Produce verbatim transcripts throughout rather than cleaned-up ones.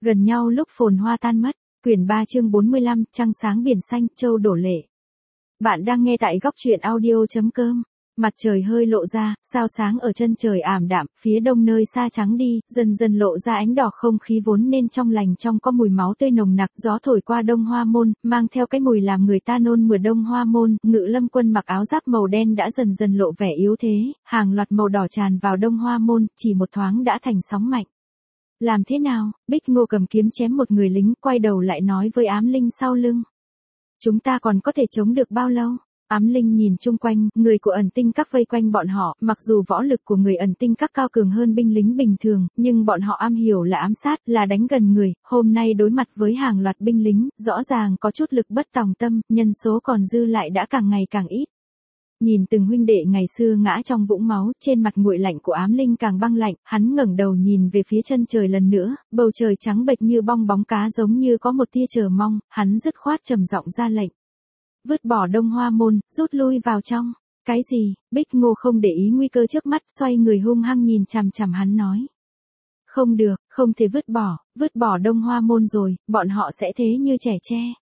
Gần nhau lúc phồn hoa tan mất. Quyển ba chương bốn mươi lăm, trăng sáng biển xanh, châu đổ lệ. Bạn đang nghe tại góc truyện audio.com. Mặt trời hơi lộ ra, sao sáng ở chân trời ảm đạm, phía đông nơi xa trắng đi, dần dần lộ ra ánh đỏ, không khí vốn nên trong lành trong có mùi máu tươi nồng nặc, gió thổi qua Đông Hoa Môn, mang theo cái mùi làm người ta nôn mửa. Đông Hoa Môn, Ngự Lâm Quân mặc áo giáp màu đen đã dần dần lộ vẻ yếu thế, hàng loạt màu đỏ tràn vào Đông Hoa Môn, chỉ một thoáng đã thành sóng mạnh. Làm thế nào? Bích Ngô cầm kiếm chém một người lính, quay đầu lại nói với Ám Linh sau lưng. Chúng ta còn có thể chống được bao lâu? Ám Linh nhìn chung quanh, người của ẩn tinh các vây quanh bọn họ, mặc dù võ lực của người ẩn tinh các cao cường hơn binh lính bình thường, nhưng bọn họ am hiểu là ám sát, là đánh gần người, hôm nay đối mặt với hàng loạt binh lính, rõ ràng có chút lực bất tòng tâm, nhân số còn dư lại đã càng ngày càng ít. Nhìn từng huynh đệ ngày xưa ngã trong vũng máu, trên mặt nguội lạnh của Ám Linh càng băng lạnh, hắn ngẩng đầu nhìn về phía chân trời lần nữa, bầu trời trắng bệch như bong bóng cá, giống như có một tia chờ mong, hắn dứt khoát trầm giọng ra lệnh. Vứt bỏ Đông Hoa Môn, rút lui vào trong. Cái gì? Bích Ngô không để ý nguy cơ trước mắt, xoay người hung hăng nhìn chằm chằm hắn nói. Không được, không thể vứt bỏ, vứt bỏ Đông Hoa Môn rồi, bọn họ sẽ thế như trẻ tre.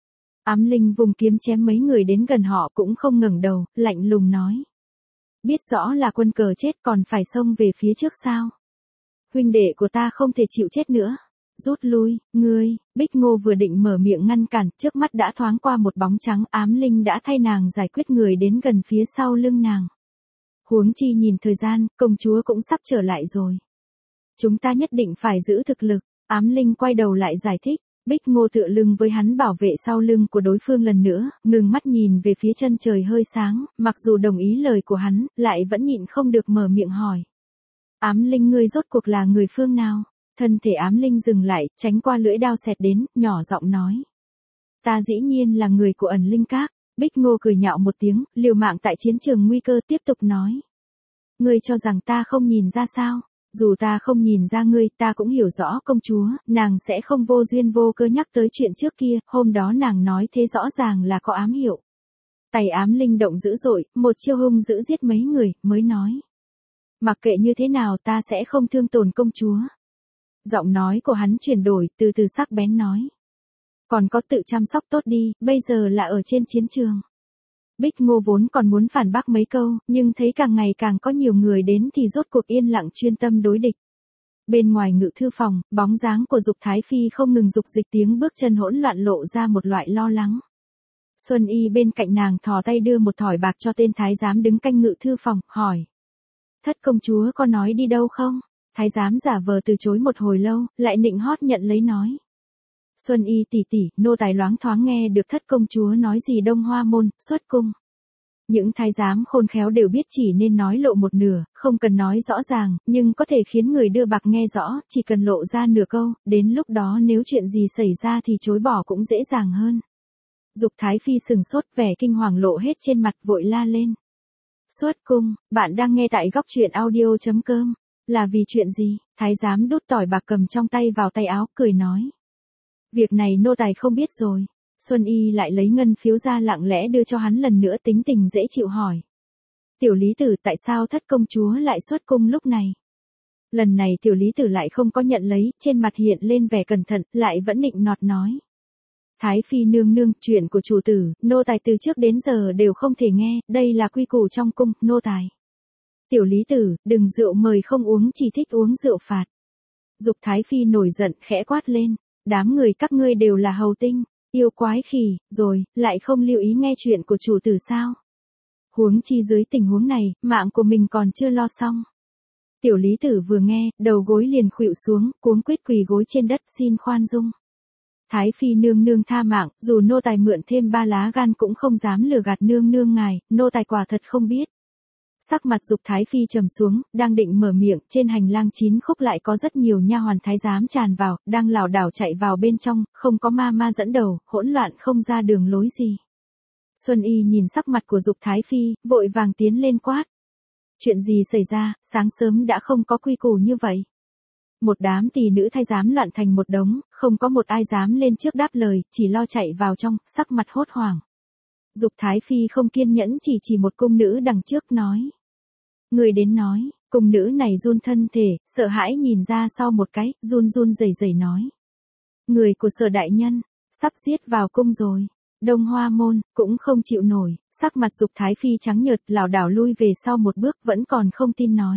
Ám Linh vùng kiếm chém mấy người đến gần họ cũng không ngẩng đầu, lạnh lùng nói. Biết rõ là quân cờ chết còn phải xông về phía trước sao? Huynh đệ của ta không thể chịu chết nữa. Rút lui, ngươi. Bích Ngô vừa định mở miệng ngăn cản, trước mắt đã thoáng qua một bóng trắng, Ám Linh đã thay nàng giải quyết người đến gần phía sau lưng nàng. Huống chi nhìn thời gian, công chúa cũng sắp trở lại rồi. Chúng ta nhất định phải giữ thực lực. Ám Linh quay đầu lại giải thích. Bích Ngô tựa lưng với hắn bảo vệ sau lưng của đối phương lần nữa, ngừng mắt nhìn về phía chân trời hơi sáng, mặc dù đồng ý lời của hắn, lại vẫn nhịn không được mở miệng hỏi. Ám Linh, ngươi rốt cuộc là người phương nào? Thân thể Ám Linh dừng lại, tránh qua lưỡi đao xẹt đến, nhỏ giọng nói. Ta dĩ nhiên là người của ẩn linh các. Bích Ngô cười nhạo một tiếng, liều mạng tại chiến trường nguy cơ, tiếp tục nói. Ngươi cho rằng ta không nhìn ra sao? Dù ta không nhìn ra ngươi, ta cũng hiểu rõ công chúa, nàng sẽ không vô duyên vô cơ nhắc tới chuyện trước kia, hôm đó nàng nói thế rõ ràng là có ám hiệu. Tay Ám Linh động dữ dội, một chiêu hung dữ giết mấy người, mới nói. Mặc kệ như thế nào ta sẽ không thương tổn công chúa. Giọng nói của hắn chuyển đổi, từ từ sắc bén nói. Còn có tự chăm sóc tốt đi, bây giờ là ở trên chiến trường. Bích Ngô vốn còn muốn phản bác mấy câu, nhưng thấy càng ngày càng có nhiều người đến thì rốt cuộc yên lặng chuyên tâm đối địch. Bên ngoài ngự thư phòng, bóng dáng của Dục Thái Phi không ngừng dục dịch, tiếng bước chân hỗn loạn lộ ra một loại lo lắng. Xuân Y bên cạnh nàng thò tay đưa một thỏi bạc cho tên thái giám đứng canh ngự thư phòng, hỏi. Thất công chúa có nói đi đâu không? Thái giám giả vờ từ chối một hồi lâu, lại nịnh hót nhận lấy nói. Xuân Y tỷ tỷ, nô tài loáng thoáng nghe được thất công chúa nói gì Đông Hoa Môn, xuất cung. Những thái giám khôn khéo đều biết chỉ nên nói lộ một nửa, không cần nói rõ ràng, nhưng có thể khiến người đưa bạc nghe rõ, chỉ cần lộ ra nửa câu, đến lúc đó nếu chuyện gì xảy ra thì chối bỏ cũng dễ dàng hơn. Dục Thái Phi sừng sốt, vẻ kinh hoàng lộ hết trên mặt, vội la lên. Xuất cung, bạn đang nghe tại góc truyện audio.com. Là vì chuyện gì? Thái giám đút tỏi bạc cầm trong tay vào tay áo, cười nói. Việc này nô tài không biết rồi. Xuân Y lại lấy ngân phiếu ra lặng lẽ đưa cho hắn lần nữa, tính tình dễ chịu hỏi. Tiểu lý tử, tại sao thất công chúa lại xuất cung lúc này? Lần này tiểu lý tử lại không có nhận lấy, trên mặt hiện lên vẻ cẩn thận, lại vẫn nịnh nọt nói. Thái Phi nương nương, chuyện của chủ tử, nô tài từ trước đến giờ đều không thể nghe, đây là quy củ trong cung, nô tài. Tiểu lý tử, đừng rượu mời không uống, chỉ thích uống rượu phạt. Dục Thái Phi nổi giận, khẽ quát lên. Đám người các ngươi đều là hầu tinh, yêu quái khỉ, rồi, lại không lưu ý nghe chuyện của chủ tử sao? Huống chi dưới tình huống này, mạng của mình còn chưa lo xong. Tiểu lý tử vừa nghe, đầu gối liền khuỵu xuống, cuống quýt quỳ gối trên đất, xin khoan dung. Thái Phi nương nương tha mạng, dù nô tài mượn thêm ba lá gan cũng không dám lừa gạt nương nương ngài, nô tài quả thật không biết. Sắc mặt Dục Thái Phi trầm xuống, đang định mở miệng, trên hành lang chín khúc lại có rất nhiều nha hoàn thái giám tràn vào, đang lảo đảo chạy vào bên trong, không có ma ma dẫn đầu, hỗn loạn không ra đường lối gì. Xuân Y nhìn sắc mặt của Dục Thái Phi, vội vàng tiến lên quát. Chuyện gì xảy ra, sáng sớm đã không có quy củ như vậy. Một đám tỳ nữ thái giám loạn thành một đống, không có một ai dám lên trước đáp lời, chỉ lo chạy vào trong, sắc mặt hốt hoảng. Dục Thái Phi không kiên nhẫn chỉ chỉ một cung nữ đằng trước nói. Người đến nói, cung nữ này run thân thể, sợ hãi nhìn ra sau một cái, run run rẩy rẩy nói. người của Sở đại nhân, sắp giết vào cung rồi. Đông Hoa Môn, cũng không chịu nổi, sắc mặt Dục Thái Phi trắng nhợt lảo đảo lui về sau một bước vẫn còn không tin nói.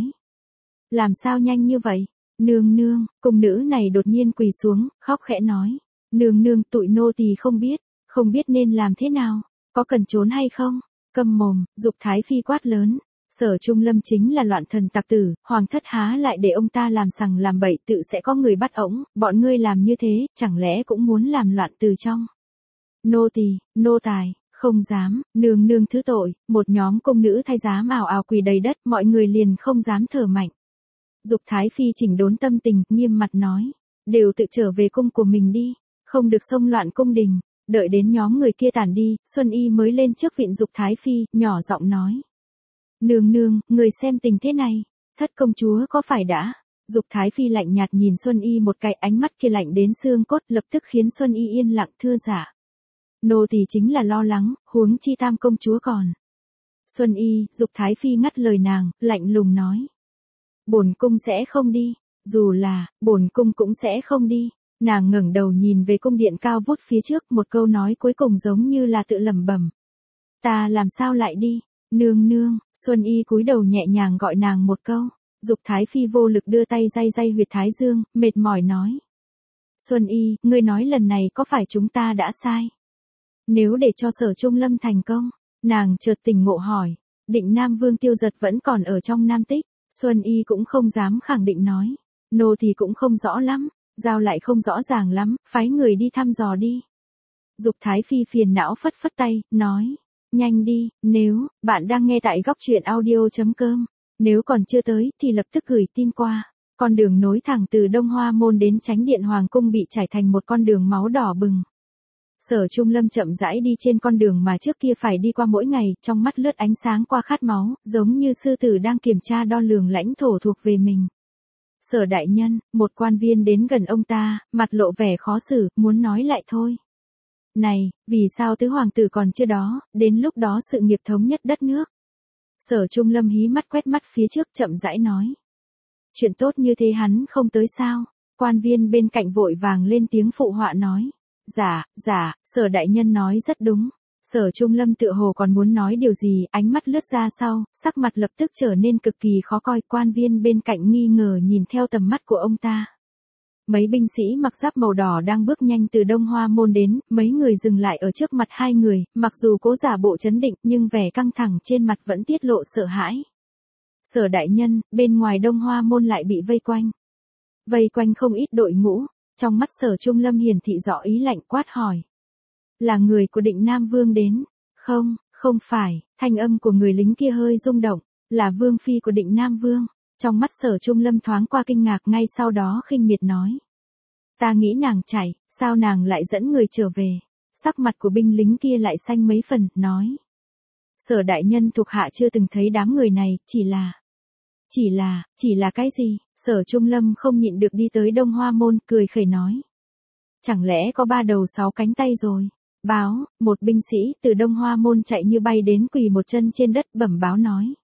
Làm sao nhanh như vậy? Nương nương, cung nữ này đột nhiên quỳ xuống, khóc khẽ nói. Nương nương tụi nô tỳ không biết, không biết nên làm thế nào, có cần trốn hay không? Câm mồm, Dục Thái Phi quát lớn. Sở Trung Lâm chính là loạn thần tặc tử, hoàng thất há lại để ông ta làm sằng làm bậy tự sẽ có người bắt ổng, bọn ngươi làm như thế, chẳng lẽ cũng muốn làm loạn từ trong. Nô tỳ, nô tài, không dám, nương nương thứ tội, một nhóm cung nữ thái giám ào ào quỳ đầy đất, mọi người liền không dám thở mạnh. Dục Thái Phi chỉnh đốn tâm tình, nghiêm mặt nói, đều tự trở về cung của mình đi, không được xông loạn cung đình. Đợi đến nhóm người kia tản đi, Xuân Y mới lên trước vịn Dục Thái Phi, nhỏ giọng nói. Nương nương, người xem tình thế này, thất công chúa có phải đã? Dục Thái Phi lạnh nhạt nhìn Xuân Y một cái, ánh mắt kia lạnh đến xương cốt, lập tức khiến Xuân Y yên lặng thưa dạ. Nô tỳ chính là lo lắng, huống chi tam công chúa còn. Xuân Y, Dục Thái Phi ngắt lời nàng, lạnh lùng nói. Bổn cung sẽ không đi, dù là, bổn cung cũng sẽ không đi. Nàng ngẩng đầu nhìn về cung điện cao vút phía trước, một câu nói cuối cùng giống như là tự lẩm bẩm. Ta làm sao lại đi? Nương nương, Xuân Y cúi đầu nhẹ nhàng gọi nàng một câu. Dục Thái Phi vô lực đưa tay day day huyệt thái dương, mệt mỏi nói. Xuân Y, ngươi nói lần này có phải chúng ta đã sai? Nếu để cho Sở Trung Lâm thành công, nàng chợt tỉnh ngộ hỏi. Định Nam Vương Tiêu Giật vẫn còn ở trong Nam Tích, Xuân Y cũng không dám khẳng định nói. Nô thì cũng không rõ lắm, giao lại không rõ ràng lắm, phái người đi thăm dò đi. Dục Thái Phi phiền não phất phất tay, nói. Nhanh đi, nếu, bạn đang nghe tại góc truyện audio.com. Nếu còn chưa tới, thì lập tức gửi tin qua. Con đường nối thẳng từ Đông Hoa Môn đến Chánh Điện Hoàng Cung bị trải thành một con đường máu đỏ bừng. Sở Trung Lâm chậm rãi đi trên con đường mà trước kia phải đi qua mỗi ngày, trong mắt lướt ánh sáng qua khát máu, giống như sư tử đang kiểm tra đo lường lãnh thổ thuộc về mình. Sở đại nhân, một quan viên đến gần ông ta, mặt lộ vẻ khó xử, muốn nói lại thôi. Này, vì sao tứ hoàng tử còn chưa đó, đến lúc đó sự nghiệp thống nhất đất nước. Sở Trung Lâm hí mắt quét mắt phía trước chậm rãi nói. Chuyện tốt như thế hắn không tới sao, quan viên bên cạnh vội vàng lên tiếng phụ họa nói. Dạ, dạ, Sở đại nhân nói rất đúng. Sở Trung Lâm tựa hồ còn muốn nói điều gì, ánh mắt lướt ra sau, sắc mặt lập tức trở nên cực kỳ khó coi, quan viên bên cạnh nghi ngờ nhìn theo tầm mắt của ông ta. Mấy binh sĩ mặc giáp màu đỏ đang bước nhanh từ Đông Hoa Môn đến, mấy người dừng lại ở trước mặt hai người, mặc dù cố giả bộ trấn định nhưng vẻ căng thẳng trên mặt vẫn tiết lộ sợ hãi. Sở đại nhân, bên ngoài Đông Hoa Môn lại bị vây quanh. Vây quanh không ít đội ngũ, trong mắt Sở Trung Lâm hiển thị rõ ý lạnh quát hỏi. Là người của Định Nam Vương đến? Không, không phải, thanh âm của người lính kia hơi rung động, là Vương Phi của Định Nam Vương. Trong mắt Sở Trung Lâm thoáng qua kinh ngạc, ngay sau đó khinh miệt nói. Ta nghĩ nàng chạy, sao nàng lại dẫn người trở về? Sắc mặt của binh lính kia lại xanh mấy phần, nói. Sở đại nhân thuộc hạ chưa từng thấy đám người này, chỉ là... Chỉ là, chỉ là cái gì? Sở Trung Lâm không nhịn được đi tới Đông Hoa Môn, cười khẩy nói. Chẳng lẽ có ba đầu sáu cánh tay rồi? Báo, một binh sĩ từ Đông Hoa Môn chạy như bay đến quỳ một chân trên đất bẩm báo nói.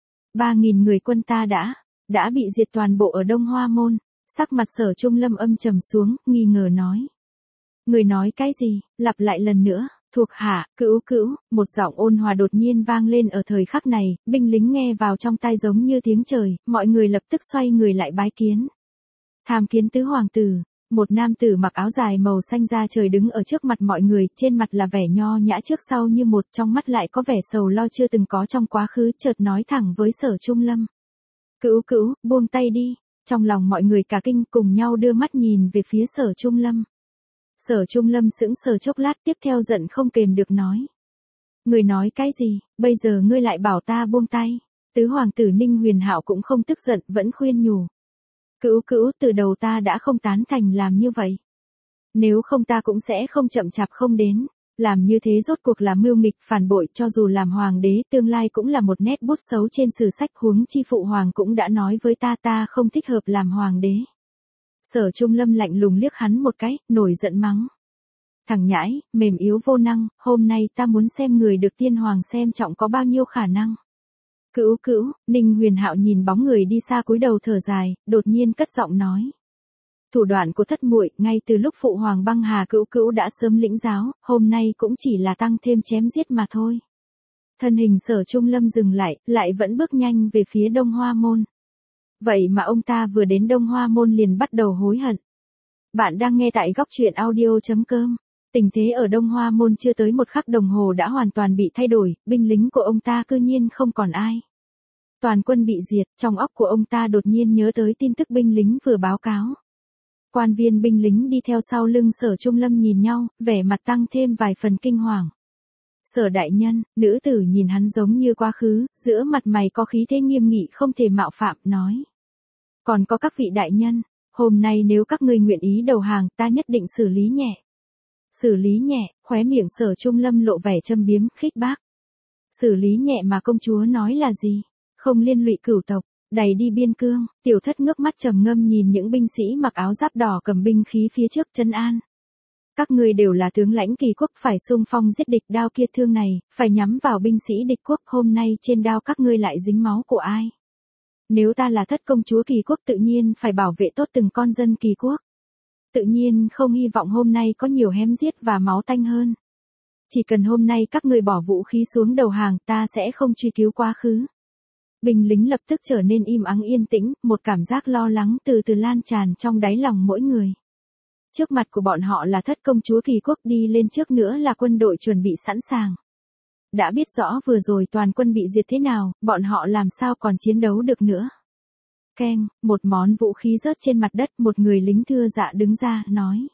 Ba nghìn người quân ta đã, đã bị diệt toàn bộ ở Đông Hoa Môn. Sắc mặt Sở Trung Lâm âm trầm xuống, nghi ngờ nói. Người nói cái gì, lặp lại lần nữa, thuộc hạ, cữu cữu, một giọng ôn hòa đột nhiên vang lên ở thời khắc này, binh lính nghe vào trong tai giống như tiếng trời, mọi người lập tức xoay người lại bái kiến. Tham kiến tứ hoàng tử. Một nam tử mặc áo dài màu xanh da trời đứng ở trước mặt mọi người, trên mặt là vẻ nho nhã trước sau như một, trong mắt lại có vẻ sầu lo chưa từng có trong quá khứ, chợt nói thẳng với Sở Trung Lâm. Cữu cữu, buông tay đi. Trong lòng mọi người cả kinh cùng nhau đưa mắt nhìn về phía Sở Trung Lâm. Sở Trung Lâm sững sờ chốc lát, tiếp theo giận không kềm được nói. Người nói cái gì, bây giờ ngươi lại bảo ta buông tay. Tứ hoàng tử Ninh Huyền Hạo cũng không tức giận, vẫn khuyên nhủ. Cữu cữu, từ đầu ta đã không tán thành làm như vậy. Nếu không ta cũng sẽ không chậm chạp không đến. Làm như thế rốt cuộc là mưu nghịch phản bội, cho dù làm hoàng đế tương lai cũng là một nét bút xấu trên sử sách, huống chi phụ hoàng cũng đã nói với ta ta không thích hợp làm hoàng đế. Sở Trung Lâm lạnh lùng liếc hắn một cái, nổi giận mắng. Thằng nhãi, mềm yếu vô năng, hôm nay ta muốn xem người được tiên hoàng xem trọng có bao nhiêu khả năng. Cữu cữu, Ninh Huyền Hạo nhìn bóng người đi xa cúi đầu thở dài, đột nhiên cất giọng nói. Thủ đoạn của thất muội, ngay từ lúc phụ hoàng băng hà cữu cữu đã sớm lĩnh giáo, hôm nay cũng chỉ là tăng thêm chém giết mà thôi. Thân hình Sở Trung Lâm dừng lại, lại vẫn bước nhanh về phía Đông Hoa Môn. Vậy mà ông ta vừa đến Đông Hoa Môn liền bắt đầu hối hận. Bạn đang nghe tại góc truyện audio.com. Tình thế ở Đông Hoa Môn chưa tới một khắc đồng hồ đã hoàn toàn bị thay đổi, binh lính của ông ta cư nhiên không còn ai. Toàn quân bị diệt, trong óc của ông ta đột nhiên nhớ tới tin tức binh lính vừa báo cáo. Quan viên binh lính đi theo sau lưng Sở Trung Lâm nhìn nhau, vẻ mặt tăng thêm vài phần kinh hoàng. Sở đại nhân, nữ tử nhìn hắn giống như quá khứ, giữa mặt mày có khí thế nghiêm nghị không thể mạo phạm, nói. Còn có các vị đại nhân, hôm nay nếu các ngươi nguyện ý đầu hàng, ta nhất định xử lý nhẹ. Xử lý nhẹ, khóe miệng Sở Trung Lâm lộ vẻ châm biếm, khích bác. Xử lý nhẹ mà công chúa nói là gì? Không liên lụy cửu tộc, đẩy đi biên cương. Tiểu Thất ngước mắt trầm ngâm nhìn những binh sĩ mặc áo giáp đỏ cầm binh khí phía trước trấn an. Các ngươi đều là tướng lãnh Kỳ quốc, phải xung phong giết địch, đao kia thương này, phải nhắm vào binh sĩ địch quốc, hôm nay trên đao các ngươi lại dính máu của ai? Nếu ta là Thất công chúa Kỳ quốc tự nhiên phải bảo vệ tốt từng con dân Kỳ quốc. Tự nhiên không hy vọng hôm nay có nhiều hém giết và máu tanh hơn. Chỉ cần hôm nay các ngươi bỏ vũ khí xuống đầu hàng, ta sẽ không truy cứu quá khứ. Binh lính lập tức trở nên im ắng yên tĩnh, một cảm giác lo lắng từ từ lan tràn trong đáy lòng mỗi người. Trước mặt của bọn họ là Thất công chúa Kỳ quốc, đi lên trước nữa là quân đội chuẩn bị sẵn sàng. Đã biết rõ vừa rồi toàn quân bị diệt thế nào, bọn họ làm sao còn chiến đấu được nữa. Keng, một món vũ khí rớt trên mặt đất, một người lính thưa dạ đứng ra, nói.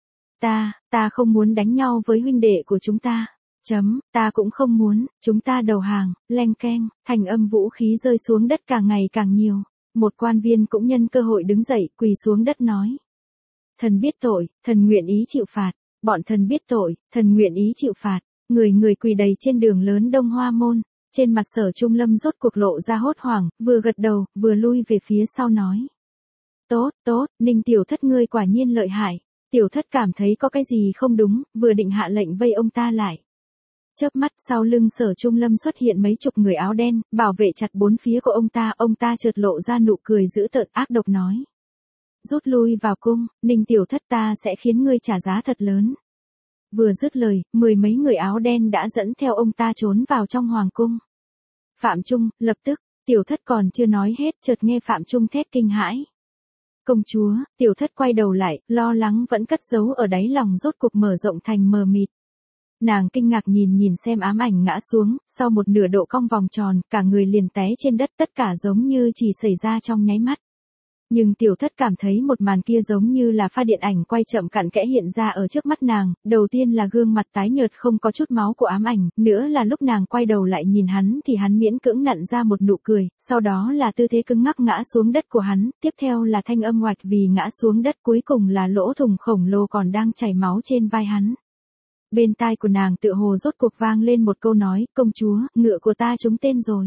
Ta, ta không muốn đánh nhau với huynh đệ của chúng ta. Chấm, ta cũng không muốn, chúng ta đầu hàng, leng keng, thành âm vũ khí rơi xuống đất càng ngày càng nhiều. Một quan viên cũng nhân cơ hội đứng dậy, quỳ xuống đất nói. Thần biết tội, thần nguyện ý chịu phạt. Bọn thần biết tội, thần nguyện ý chịu phạt. Người người quỳ đầy trên đường lớn Đông Hoa Môn. Trên mặt Sở Trung Lâm rốt cuộc lộ ra hốt hoảng, vừa gật đầu, vừa lui về phía sau nói. Tốt, tốt, Ninh Tiểu Thất ngươi quả nhiên lợi hại. Tiểu Thất cảm thấy có cái gì không đúng, vừa định hạ lệnh vây ông ta lại. Chớp mắt sau lưng Sở Trung Lâm xuất hiện mấy chục người áo đen, bảo vệ chặt bốn phía của ông ta, ông ta chợt lộ ra nụ cười dữ tợn ác độc nói. Rút lui vào cung, Ninh Tiểu Thất ta sẽ khiến ngươi trả giá thật lớn. Vừa dứt lời, mười mấy người áo đen đã dẫn theo ông ta trốn vào trong hoàng cung. Phạm Trung, lập tức, Tiểu Thất còn chưa nói hết, chợt nghe Phạm Trung thét kinh hãi. Công chúa, Tiểu Thất quay đầu lại, lo lắng vẫn cất giấu ở đáy lòng rốt cuộc mở rộng thành mờ mịt. Nàng kinh ngạc nhìn nhìn xem ám ảnh ngã xuống, sau một nửa độ cong vòng tròn, cả người liền té trên đất, tất cả giống như chỉ xảy ra trong nháy mắt. Nhưng Tiểu Thất cảm thấy một màn kia giống như là pha điện ảnh quay chậm cặn kẽ hiện ra ở trước mắt nàng, đầu tiên là gương mặt tái nhợt không có chút máu của ám ảnh, nữa là lúc nàng quay đầu lại nhìn hắn thì hắn miễn cưỡng nặn ra một nụ cười, sau đó là tư thế cứng ngắc ngã xuống đất của hắn, tiếp theo là thanh âm oạch vì ngã xuống đất, cuối cùng là lỗ thủng khổng lồ còn đang chảy máu trên vai hắn. Bên tai của nàng tựa hồ rốt cuộc vang lên một câu nói, công chúa, ngựa của ta trúng tên rồi.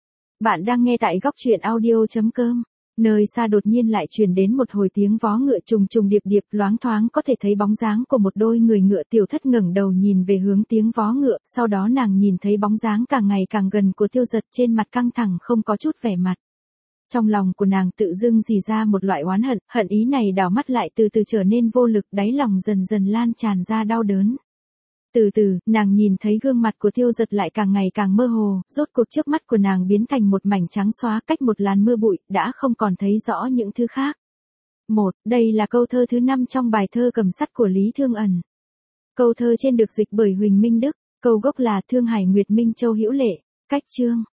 Bạn đang nghe tại góc truyện audio.com. Nơi xa đột nhiên lại truyền đến một hồi tiếng vó ngựa trùng trùng điệp điệp, loáng thoáng có thể thấy bóng dáng của một đôi người ngựa. Tiểu Thất ngẩng đầu nhìn về hướng tiếng vó ngựa, sau đó nàng nhìn thấy bóng dáng càng ngày càng gần của Tiêu Giật, trên mặt căng thẳng không có chút vẻ mặt. Trong lòng của nàng tự dưng rỉ ra một loại oán hận, hận ý này đảo mắt lại từ từ trở nên vô lực, đáy lòng dần dần lan tràn ra đau đớn. Từ từ, nàng nhìn thấy gương mặt của Tiêu Giật lại càng ngày càng mơ hồ, rốt cuộc trước mắt của nàng biến thành một mảnh trắng xóa, cách một làn mưa bụi, đã không còn thấy rõ những thứ khác. Một, đây là câu thơ thứ năm trong bài thơ Cầm sắt của Lý Thương Ẩn. Câu thơ trên được dịch bởi Huỳnh Minh Đức, câu gốc là Thương Hải Nguyệt Minh Châu Hữu Lệ, cách chương.